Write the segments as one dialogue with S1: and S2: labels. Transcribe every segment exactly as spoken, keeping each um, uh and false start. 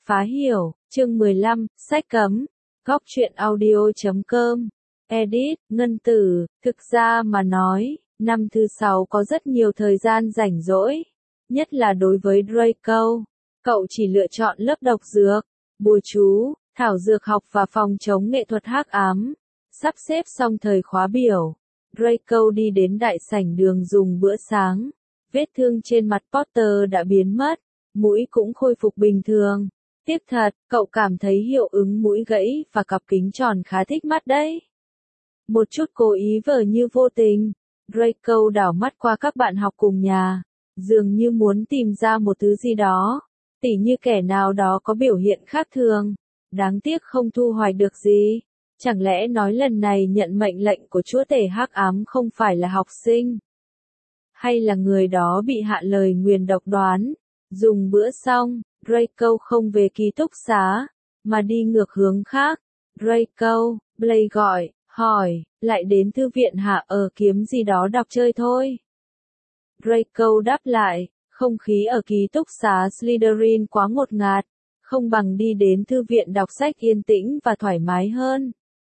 S1: phá hiểu, chương mười lăm, sách cấm, góc truyện audio chấm com, edit, Ngân Tử, thực ra mà nói, năm thứ sáu có rất nhiều thời gian rảnh rỗi, nhất là đối với Draco, cậu chỉ lựa chọn lớp độc dược, bùa chú, thảo dược học và phòng chống nghệ thuật hắc ám. Sắp xếp xong thời khóa biểu, Draco đi đến đại sảnh đường dùng bữa sáng, vết thương trên mặt Potter đã biến mất, mũi cũng khôi phục bình thường. Tiếc thật, cậu cảm thấy hiệu ứng mũi gãy và cặp kính tròn khá thích mắt đấy. Một chút cố ý vờ như vô tình, Draco đảo mắt qua các bạn học cùng nhà, dường như muốn tìm ra một thứ gì đó, tỉ như kẻ nào đó có biểu hiện khác thường. Đáng tiếc không thu hoạch được gì. Chẳng lẽ nói lần này nhận mệnh lệnh của chúa tể hắc ám không phải là học sinh? Hay là người đó bị hạ lời nguyền độc đoán? Dùng bữa xong, Draco không về ký túc xá, mà đi ngược hướng khác. Draco, Blake gọi, hỏi, lại đến thư viện hả? Ờ kiếm gì đó đọc chơi thôi. Draco đáp lại, không khí ở ký túc xá Slytherin quá ngột ngạt, không bằng đi đến thư viện đọc sách yên tĩnh và thoải mái hơn.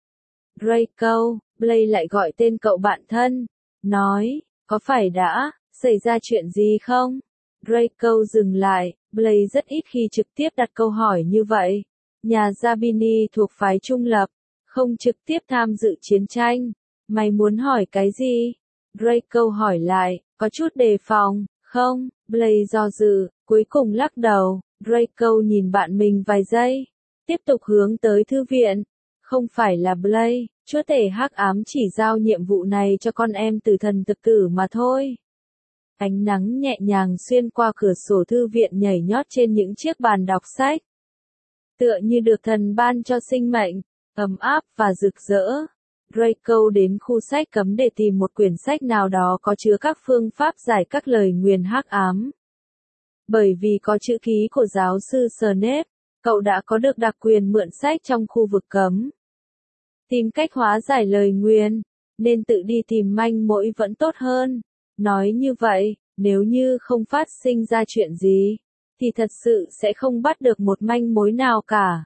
S1: Draco, Blake lại gọi tên cậu bạn thân, nói, có phải đã xảy ra chuyện gì không? Draco dừng lại, Blake rất ít khi trực tiếp đặt câu hỏi như vậy. Nhà Zabini thuộc phái trung lập, không trực tiếp tham dự chiến tranh. Mày muốn hỏi cái gì? Draco hỏi lại, có chút đề phòng, không? Blake do dự, cuối cùng lắc đầu. Draco nhìn bạn mình vài giây, tiếp tục hướng tới thư viện. Không phải là Blake, chúa tể hắc ám chỉ giao nhiệm vụ này cho con em tử thần thực tử mà thôi. Ánh nắng nhẹ nhàng xuyên qua cửa sổ thư viện nhảy nhót trên những chiếc bàn đọc sách. Tựa như được thần ban cho sinh mệnh, ấm áp và rực rỡ. Draco đến khu sách cấm để tìm một quyển sách nào đó có chứa các phương pháp giải các lời nguyền hắc ám. Bởi vì có chữ ký của giáo sư Snape, cậu đã có được đặc quyền mượn sách trong khu vực cấm. Tìm cách hóa giải lời nguyền, nên tự đi tìm manh mối vẫn tốt hơn. Nói như vậy, nếu như không phát sinh ra chuyện gì, thì thật sự sẽ không bắt được một manh mối nào cả.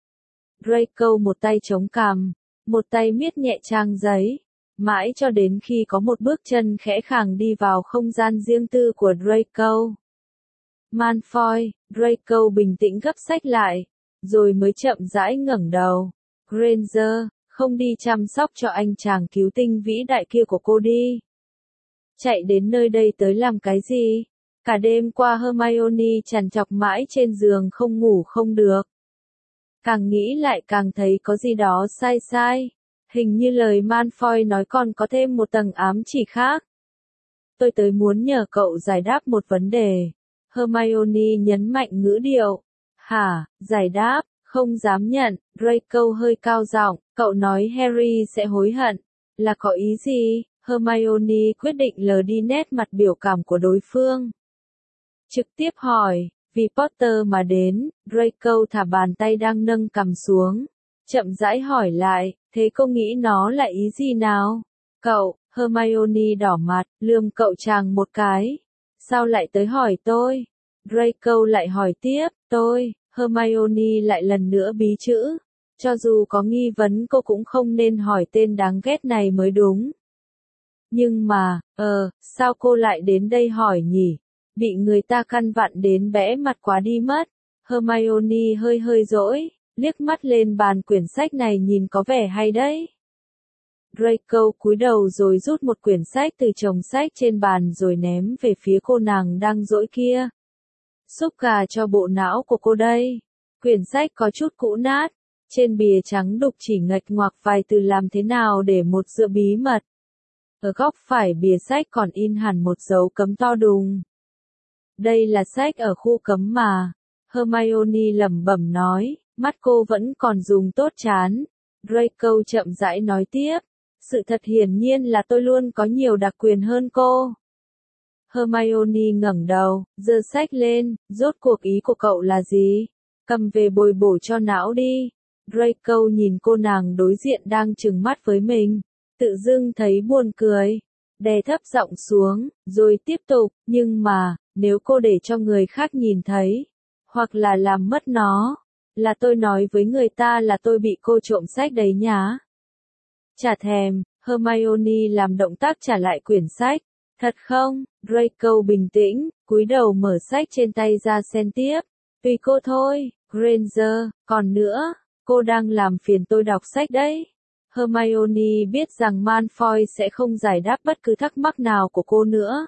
S1: Draco một tay chống cằm, một tay miết nhẹ trang giấy, mãi cho đến khi có một bước chân khẽ khàng đi vào không gian riêng tư của Draco. Malfoy, Draco bình tĩnh gấp sách lại, rồi mới chậm rãi ngẩng đầu. Granger, không đi chăm sóc cho anh chàng cứu tinh vĩ đại kia của cô đi. Chạy đến nơi đây tới làm cái gì? Cả đêm qua Hermione trằn trọc mãi trên giường không ngủ không được. Càng nghĩ lại càng thấy có gì đó sai sai. Hình như lời Malfoy nói còn có thêm một tầng ám chỉ khác. Tôi tới muốn nhờ cậu giải đáp một vấn đề. Hermione nhấn mạnh ngữ điệu. Hả, giải đáp, không dám nhận. Draco hơi cao giọng, cậu nói Harry sẽ hối hận. Là có ý gì? Hermione quyết định lờ đi nét mặt biểu cảm của đối phương. Trực tiếp hỏi, vì Potter mà đến. Draco thả bàn tay đang nâng cằm xuống, chậm rãi hỏi lại, thế cô nghĩ nó là ý gì nào? Cậu, Hermione đỏ mặt, lườm cậu chàng một cái. Sao lại tới hỏi tôi? Draco lại hỏi tiếp, tôi, Hermione lại lần nữa bí chữ. Cho dù có nghi vấn cô cũng không nên hỏi tên đáng ghét này mới đúng. Nhưng mà, ờ, sao cô lại đến đây hỏi nhỉ? Bị người ta căn vặn đến bẽ mặt quá đi mất. Hermione hơi hơi dỗi, liếc mắt lên bàn quyển sách này nhìn có vẻ hay đấy. Draco cúi đầu rồi rút một quyển sách từ chồng sách trên bàn rồi ném về phía cô nàng đang dỗi kia. Xúc gà cho bộ não của cô đây. Quyển sách có chút cũ nát, trên bìa trắng đục chỉ ngạch ngoạc vài từ làm thế nào để một sự bí mật. Ở góc phải bìa sách còn in hẳn một dấu cấm to đùng. Đây là sách ở khu cấm mà. Hermione lẩm bẩm nói, mắt cô vẫn còn dùng tốt chán. Draco chậm rãi nói tiếp, sự thật hiển nhiên là tôi luôn có nhiều đặc quyền hơn cô. Hermione ngẩng đầu, giơ sách lên, rốt cuộc ý của cậu là gì? Cầm về bồi bổ cho não đi. Draco nhìn cô nàng đối diện đang trừng mắt với mình, tự dưng thấy buồn cười, đè thấp giọng xuống, rồi tiếp tục, nhưng mà, nếu cô để cho người khác nhìn thấy, hoặc là làm mất nó, Là tôi nói với người ta là tôi bị cô trộm sách đấy nhá. Chả thèm, Hermione làm động tác trả lại quyển sách. Thật không? Draco bình tĩnh, cúi đầu mở sách trên tay ra xem tiếp. Tùy cô thôi, Granger, còn nữa, cô đang làm phiền tôi đọc sách đấy. Hermione biết rằng Malfoy sẽ không giải đáp bất cứ thắc mắc nào của cô nữa.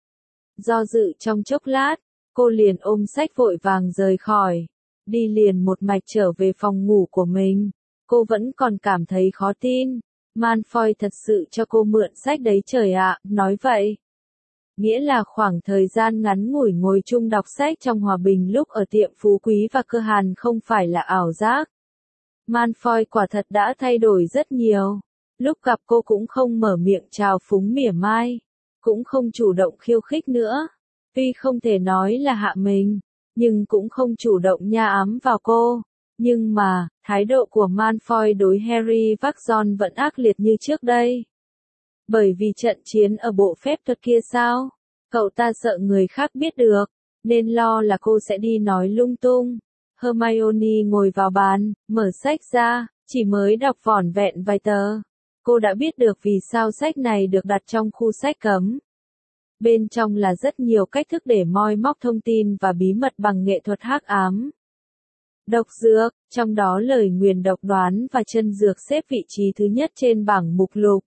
S1: Do dự trong chốc lát, cô liền ôm sách vội vàng rời khỏi, đi liền một mạch trở về phòng ngủ của mình. Cô vẫn còn cảm thấy khó tin. Malfoy thật sự cho cô mượn sách đấy trời ạ, nói vậy. Nghĩa là khoảng thời gian ngắn ngủi ngồi chung đọc sách trong hòa bình lúc ở tiệm Phú Quý và Cơ Hàn không phải là ảo giác. Malfoy quả thật đã thay đổi rất nhiều. Lúc gặp cô cũng không mở miệng chào phúng mỉa mai, cũng không chủ động khiêu khích nữa. Tuy không thể nói là hạ mình, nhưng cũng không chủ động nha ám vào cô. Nhưng mà, thái độ của Malfoy đối Harry và Ron vẫn ác liệt như trước đây. Bởi vì trận chiến ở bộ phép thuật kia sao? Cậu ta sợ người khác biết được, nên lo là cô sẽ đi nói lung tung. Hermione ngồi vào bàn, mở sách ra, chỉ mới đọc vỏn vẹn vài tờ. Cô đã biết được vì sao sách này được đặt trong khu sách cấm. Bên trong là rất nhiều cách thức để moi móc thông tin và bí mật bằng nghệ thuật hắc ám. Độc dược, trong đó lời nguyền độc đoán và chân dược xếp vị trí thứ nhất trên bảng mục lục.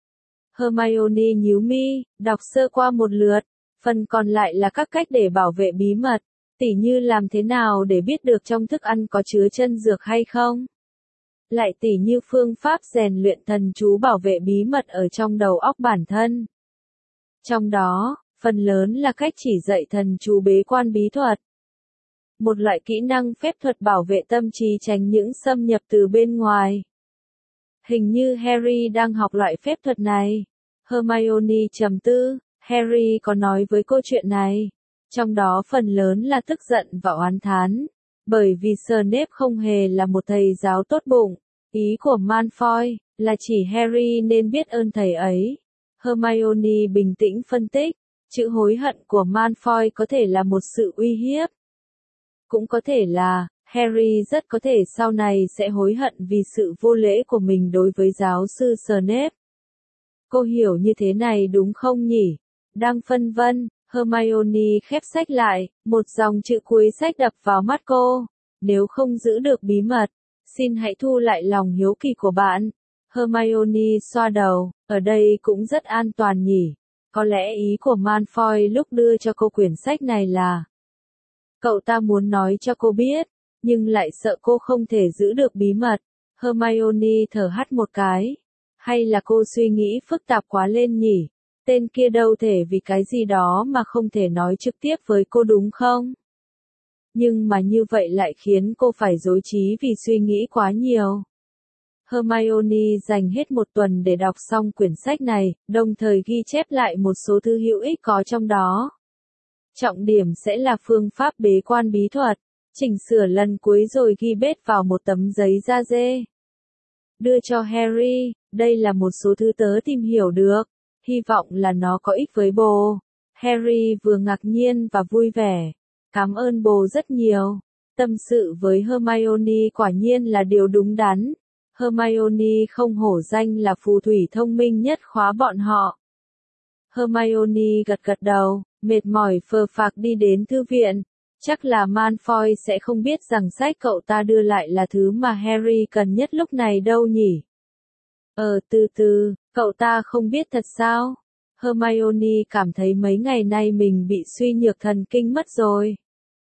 S1: Hermione nhíu mi, đọc sơ qua một lượt, phần còn lại là các cách để bảo vệ bí mật, tỉ như làm thế nào để biết được trong thức ăn có chứa chân dược hay không. Lại tỉ như phương pháp rèn luyện thần chú bảo vệ bí mật ở trong đầu óc bản thân. Trong đó, phần lớn là cách chỉ dạy thần chú bế quan bí thuật. Một loại kỹ năng phép thuật bảo vệ tâm trí tránh những xâm nhập từ bên ngoài. Hình như Harry đang học loại phép thuật này. Hermione trầm tư, Harry có nói với cô chuyện này. Trong đó phần lớn là tức giận và oán thán. Bởi vì Snape không hề là một thầy giáo tốt bụng. Ý của Malfoy là chỉ Harry nên biết ơn thầy ấy. Hermione bình tĩnh phân tích, chữ hối hận của Malfoy có thể là một sự uy hiếp. Cũng có thể là, Harry rất có thể sau này sẽ hối hận vì sự vô lễ của mình đối với giáo sư Snape. Cô hiểu như thế này đúng không nhỉ? Đang phân vân, Hermione khép sách lại, một dòng chữ cuối sách đập vào mắt cô. Nếu không giữ được bí mật, xin hãy thu lại lòng hiếu kỳ của bạn. Hermione xoa đầu, ở đây cũng rất an toàn nhỉ. Có lẽ ý của Malfoy lúc đưa cho cô quyển sách này là cậu ta muốn nói cho cô biết, nhưng lại sợ cô không thể giữ được bí mật. Hermione thở hắt một cái. Hay là cô suy nghĩ phức tạp quá lên nhỉ? Tên kia đâu thể vì cái gì đó mà không thể nói trực tiếp với cô đúng không? Nhưng mà như vậy lại khiến cô phải rối trí vì suy nghĩ quá nhiều. Hermione dành hết một tuần để đọc xong quyển sách này, đồng thời ghi chép lại một số thứ hữu ích có trong đó. Trọng điểm sẽ là phương pháp bế quan bí thuật, chỉnh sửa lần cuối rồi ghi bết vào một tấm giấy da dê. Đưa cho Harry, đây là một số thứ tớ tìm hiểu được, hy vọng là nó có ích với bồ. Harry vừa ngạc nhiên và vui vẻ. Cảm ơn bồ rất nhiều. Tâm sự với Hermione quả nhiên là điều đúng đắn. Hermione không hổ danh là phù thủy thông minh nhất khóa bọn họ. Hermione gật gật đầu, mệt mỏi phờ phạc đi đến thư viện. Chắc là Malfoy sẽ không biết rằng sách cậu ta đưa lại là thứ mà Harry cần nhất lúc này đâu nhỉ. Ờ từ từ, cậu ta không biết thật sao? Hermione cảm thấy mấy ngày nay mình bị suy nhược thần kinh mất rồi.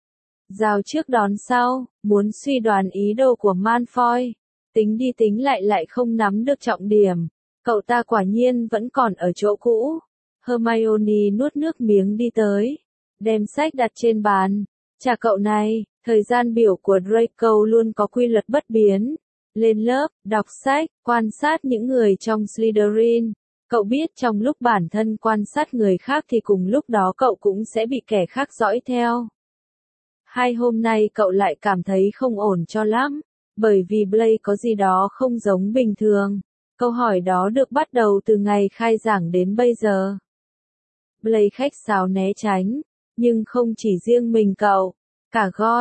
S1: Rào trước đón sau, muốn suy đoán ý đồ của Malfoy. Tính đi tính lại lại không nắm được trọng điểm. Cậu ta quả nhiên vẫn còn ở chỗ cũ. Hermione nuốt nước miếng đi tới. Đem sách đặt trên bàn. Chà cậu này, thời gian biểu của Draco luôn có quy luật bất biến. Lên lớp, đọc sách, quan sát những người trong Slytherin. Cậu biết trong lúc bản thân quan sát người khác thì cùng lúc đó cậu cũng sẽ bị kẻ khác dõi theo. Hai hôm nay cậu lại cảm thấy không ổn cho lắm. Bởi vì Blake có gì đó không giống bình thường. Câu hỏi đó được bắt đầu từ ngày khai giảng đến bây giờ. Blake khách sáo né tránh. Nhưng không chỉ riêng mình cậu. Cả Goyle,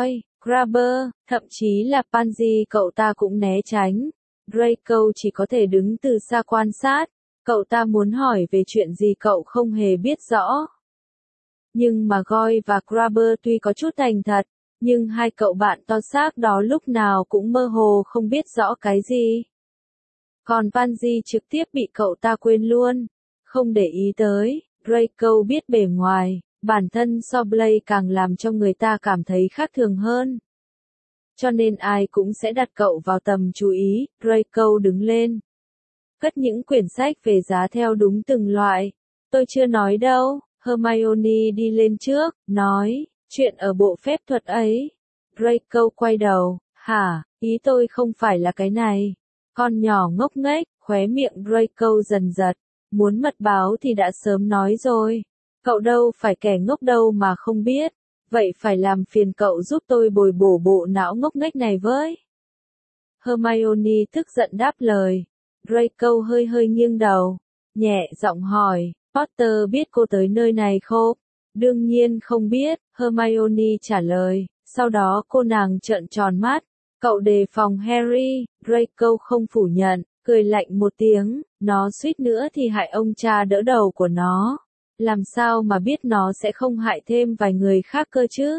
S1: Grabber, thậm chí là Pansy cậu ta cũng né tránh. Draco chỉ có thể đứng từ xa quan sát. Cậu ta muốn hỏi về chuyện gì cậu không hề biết rõ. Nhưng mà Goy và Grabber tuy có chút thành thật, nhưng hai cậu bạn to xác đó lúc nào cũng mơ hồ không biết rõ cái gì. Còn Pansy trực tiếp bị cậu ta quên luôn, không để ý tới. Draco biết bề ngoài, bản thân so Blake càng làm cho người ta cảm thấy khác thường hơn. Cho nên ai cũng sẽ đặt cậu vào tầm chú ý. Draco đứng lên, cất những quyển sách về giá theo đúng từng loại. Tôi chưa nói đâu. Hermione đi lên trước, nói, chuyện ở bộ phép thuật ấy. Draco quay đầu, hả, ý tôi không phải là cái này. Con nhỏ ngốc nghếch, khóe miệng Draco dần giật, muốn mật báo thì đã sớm nói rồi. Cậu đâu phải kẻ ngốc đâu mà không biết, vậy phải làm phiền cậu giúp tôi bồi bổ bộ não ngốc nghếch này với. Hermione tức giận đáp lời. Draco hơi hơi nghiêng đầu, nhẹ giọng hỏi, Potter biết cô tới nơi này không? Đương nhiên không biết, Hermione trả lời, sau đó cô nàng trợn tròn mắt. Cậu đề phòng Harry, Draco không phủ nhận, cười lạnh một tiếng, nó suýt nữa thì hại ông cha đỡ đầu của nó. Làm sao mà biết nó sẽ không hại thêm vài người khác cơ chứ?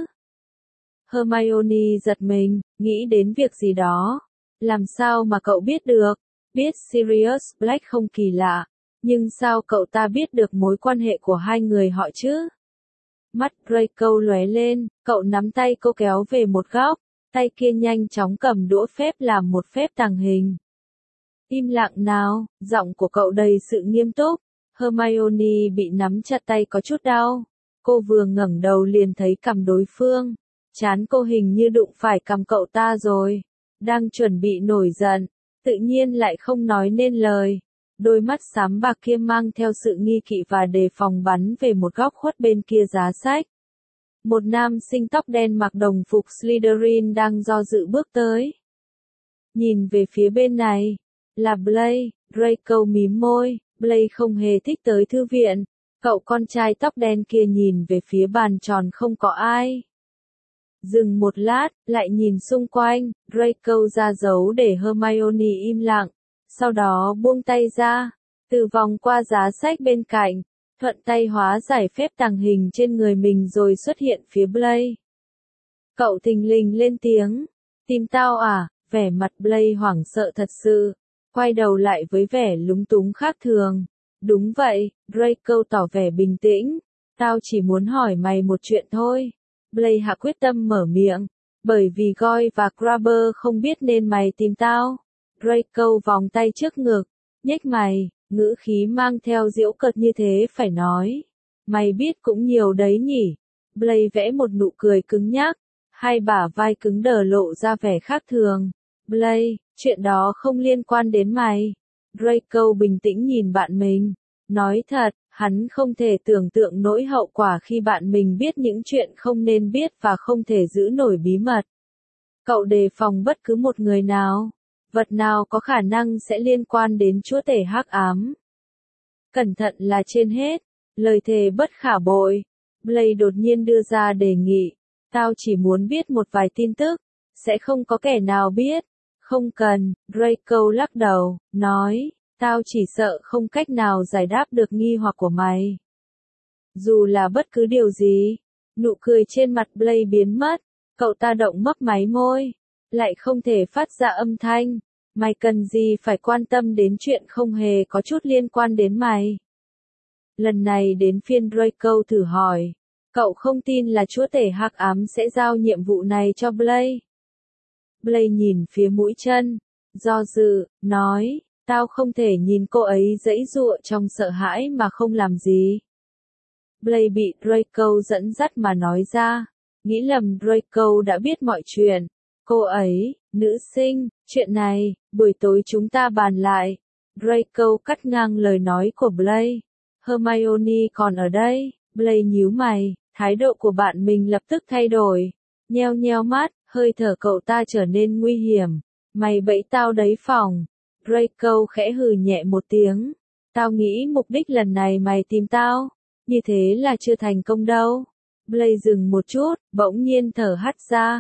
S1: Hermione giật mình, nghĩ đến việc gì đó. Làm sao mà cậu biết được? Biết Sirius Black không kỳ lạ, nhưng sao cậu ta biết được mối quan hệ của hai người họ chứ? Mắt Draco lóe lên, cậu nắm tay cô kéo về một góc, tay kia nhanh chóng cầm đũa phép làm một phép tàng hình. Im lặng nào, giọng của cậu đầy sự nghiêm túc. Hermione bị nắm chặt tay có chút đau. Cô vừa ngẩng đầu liền thấy cằm đối phương. Trán cô hình như đụng phải cằm cậu ta rồi. Đang chuẩn bị nổi giận, tự nhiên lại không nói nên lời. Đôi mắt xám bạc kia mang theo sự nghi kỵ và đề phòng bắn về một góc khuất bên kia giá sách. Một nam sinh tóc đen mặc đồng phục Slytherin đang do dự bước tới. Nhìn về phía bên này, là Blake. Draco mím môi, Blake không hề thích tới thư viện. Cậu con trai tóc đen kia nhìn về phía bàn tròn không có ai. Dừng một lát, lại nhìn xung quanh, Draco ra dấu để Hermione im lặng. Sau đó buông tay ra, từ vòng qua giá sách bên cạnh, thuận tay hóa giải phép tàng hình trên người mình rồi xuất hiện phía Blake. Cậu thình lình lên tiếng, tìm tao à? Vẻ mặt Blake hoảng sợ thật sự, quay đầu lại với vẻ lúng túng khác thường. Đúng vậy, Draco tỏ vẻ bình tĩnh, tao chỉ muốn hỏi mày một chuyện thôi. Blake hạ quyết tâm mở miệng, bởi vì Goy và Grabber không biết nên mày tìm tao. Draco vòng tay trước ngực, nhếch mày, ngữ khí mang theo giễu cợt như thế phải nói. Mày biết cũng nhiều đấy nhỉ. Blake vẽ một nụ cười cứng nhắc, hai bả vai cứng đờ lộ ra vẻ khác thường. Blake, chuyện đó không liên quan đến mày. Draco bình tĩnh nhìn bạn mình, nói thật, hắn không thể tưởng tượng nỗi hậu quả khi bạn mình biết những chuyện không nên biết và không thể giữ nổi bí mật. Cậu đề phòng bất cứ một người nào, vật nào có khả năng sẽ liên quan đến chúa tể hắc ám. Cẩn thận là trên hết, lời thề bất khả bội. Blake đột nhiên đưa ra đề nghị, tao chỉ muốn biết một vài tin tức, sẽ không có kẻ nào biết. Không cần, Draco lắc đầu, nói, tao chỉ sợ không cách nào giải đáp được nghi hoặc của mày. Dù là bất cứ điều gì, nụ cười trên mặt Blake biến mất, cậu ta động mấp máy môi, lại không thể phát ra âm thanh. Mày cần gì phải quan tâm đến chuyện không hề có chút liên quan đến mày. Lần này đến phiên Draco thử hỏi, cậu không tin là chúa tể hắc ám sẽ giao nhiệm vụ này cho Blake. Blake nhìn phía mũi chân, do dự, nói, tao không thể nhìn cô ấy giãy giụa trong sợ hãi mà không làm gì. Blake bị Draco dẫn dắt mà nói ra, nghĩ lầm Draco đã biết mọi chuyện. Cô ấy, nữ sinh, chuyện này, buổi tối chúng ta bàn lại. Draco cắt ngang lời nói của Blake. Hermione còn ở đây. Blake nhíu mày, thái độ của bạn mình lập tức thay đổi. Nheo nheo mắt, hơi thở cậu ta trở nên nguy hiểm. Mày bẫy tao đấy phòng. Draco khẽ hừ nhẹ một tiếng. Tao nghĩ mục đích lần này mày tìm tao, như thế là chưa thành công đâu. Blake dừng một chút, bỗng nhiên thở hắt ra.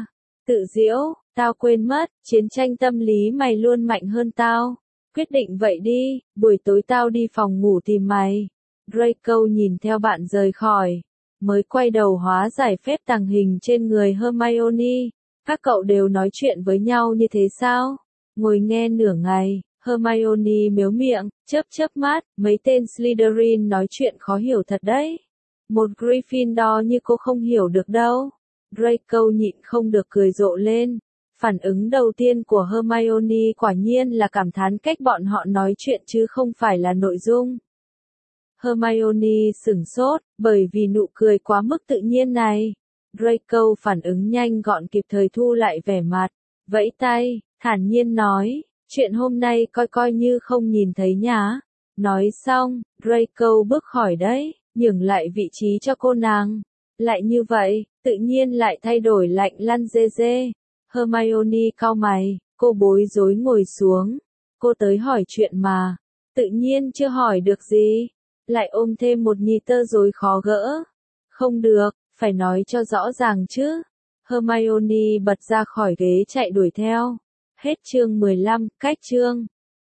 S1: Tự giễu, tao quên mất, chiến tranh tâm lý mày luôn mạnh hơn tao. Quyết định vậy đi, buổi tối tao đi phòng ngủ tìm mày. Draco nhìn theo bạn rời khỏi, mới quay đầu hóa giải phép tàng hình trên người Hermione. Các cậu đều nói chuyện với nhau như thế sao? Ngồi nghe nửa ngày, Hermione mếu miệng, chớp chớp mắt, mấy tên Slytherin nói chuyện khó hiểu thật đấy. Một Gryffindor như cô không hiểu được đâu. Draco nhịn không được cười rộ lên. Phản ứng đầu tiên của Hermione quả nhiên là cảm thán cách bọn họ nói chuyện chứ không phải là nội dung. Hermione sửng sốt, bởi vì nụ cười quá mức tự nhiên này. Draco phản ứng nhanh gọn kịp thời thu lại vẻ mặt, vẫy tay, thản nhiên nói, chuyện hôm nay coi coi như không nhìn thấy nhá. Nói xong, Draco bước khỏi đấy, nhường lại vị trí cho cô nàng. Lại như vậy, tự nhiên lại thay đổi lạnh lăn dê dê. Hermione cau mày, cô bối rối ngồi xuống. Cô tới hỏi chuyện mà, tự nhiên chưa hỏi được gì. Lại ôm thêm một nhì tơ rối khó gỡ. Không được, phải nói cho rõ ràng chứ. Hermione bật ra khỏi ghế chạy đuổi theo. Hết chương mười lăm, cách chương.